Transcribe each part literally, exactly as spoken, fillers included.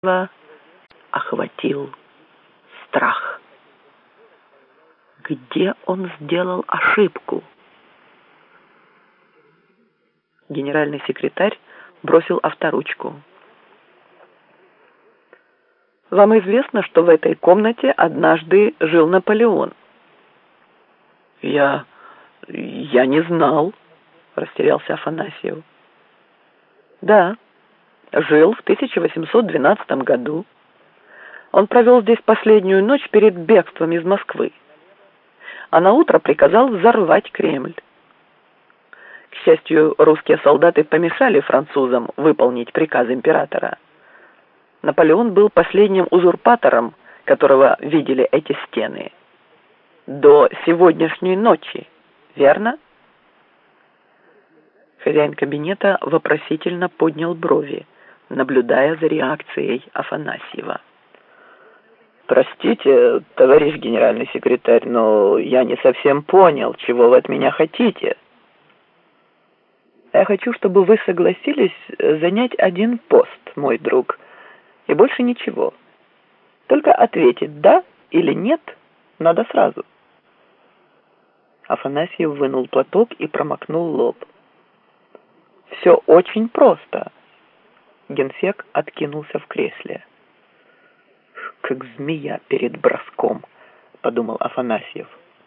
охватил страх. Где он сделал ошибку? Генеральный секретарь бросил авторучку. Вам известно, что в этой комнате однажды жил Наполеон? Я... я не знал, растерялся Афанасьев. Да, жил в тысяча восемьсот двенадцатом году. Он провел здесь последнюю ночь перед бегством из Москвы, а на утро приказал взорвать Кремль. К счастью, русские солдаты помешали французам выполнить приказ императора. Наполеон был последним узурпатором, которого видели эти стены. До сегодняшней ночи, верно? Хозяин кабинета вопросительно поднял брови, наблюдая за реакцией Афанасьева. «Простите, товарищ генеральный секретарь, но я не совсем понял, чего вы от меня хотите». «Я хочу, чтобы вы согласились занять один пост, мой друг, и больше ничего. Только ответить «да» или «нет» надо сразу». Афанасьев вынул платок и промокнул лоб. «Все очень просто». Генсек откинулся в кресле. «Как змея перед броском», — подумал Афанасьев.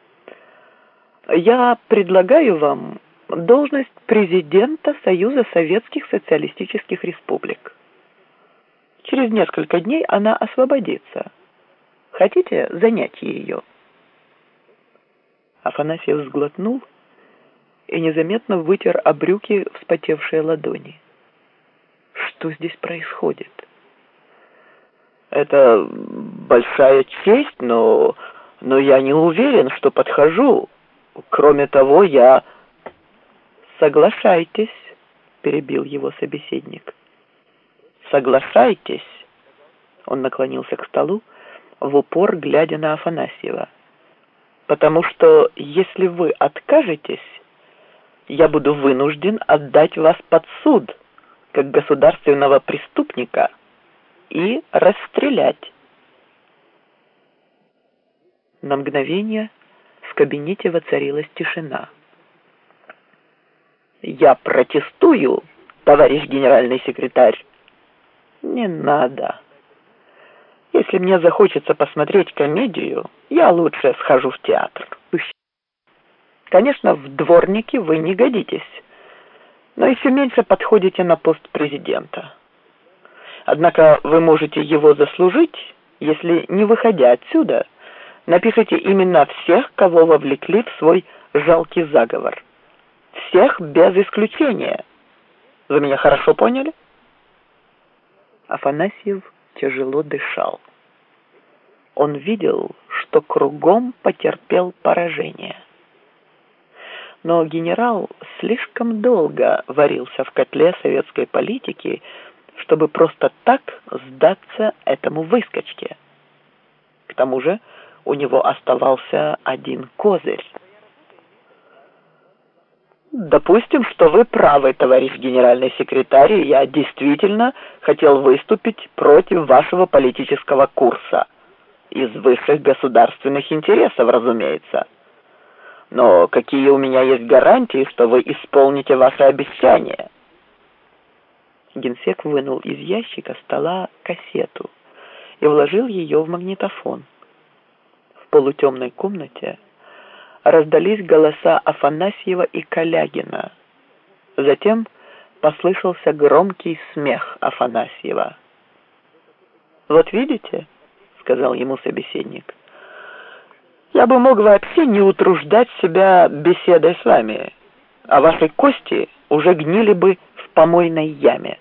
«Я предлагаю вам должность президента Союза Советских Социалистических Республик. Через несколько дней она освободится. Хотите занять ее?» Афанасьев сглотнул и незаметно вытер об брюки вспотевшие ладони. Что здесь происходит? «Это большая честь, но, но я не уверен, что подхожу. Кроме того, я...» «Соглашайтесь», — перебил его собеседник. «Соглашайтесь», — он наклонился к столу, в упор глядя на Афанасьева. «Потому что, если вы откажетесь, я буду вынужден отдать вас под суд, как государственного преступника, и расстрелять». На мгновение в кабинете воцарилась тишина. «Я протестую, товарищ генеральный секретарь». «Не надо. Если мне захочется посмотреть комедию, я лучше схожу в театр. Конечно, в дворники вы не годитесь, но еще меньше подходите на пост президента. Однако вы можете его заслужить, если, не выходя отсюда, напишите имена всех, кого вовлекли в свой жалкий заговор. Всех без исключения. Вы меня хорошо поняли?» Афанасьев тяжело дышал. Он видел, что кругом потерпел поражение. Но генерал слишком долго варился в котле советской политики, чтобы просто так сдаться этому выскочке. К тому же у него оставался один козырь. «Допустим, что вы правы, товарищ генеральный секретарь, и я действительно хотел выступить против вашего политического курса. Из высших государственных интересов, разумеется. Но какие у меня есть гарантии, что вы исполните ваше обещание?» Генсек вынул из ящика стола кассету и вложил ее в магнитофон. В полутемной комнате раздались голоса Афанасьева и Калягина. Затем послышался громкий смех Афанасьева. «Вот видите, — сказал ему собеседник, — я бы мог вообще не утруждать себя беседой с вами, а ваши кости уже гнили бы в помойной яме».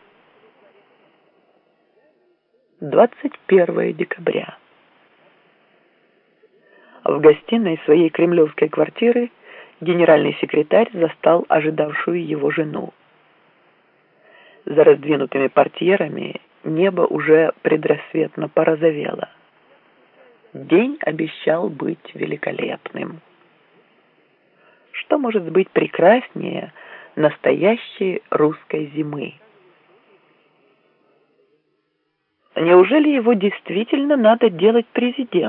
двадцать первое декабря. В гостиной своей кремлевской квартиры генеральный секретарь застал ожидавшую его жену. За раздвинутыми портьерами небо уже предрассветно порозовело. День обещал быть великолепным. Что может быть прекраснее настоящей русской зимы? Неужели его действительно надо делать президентом?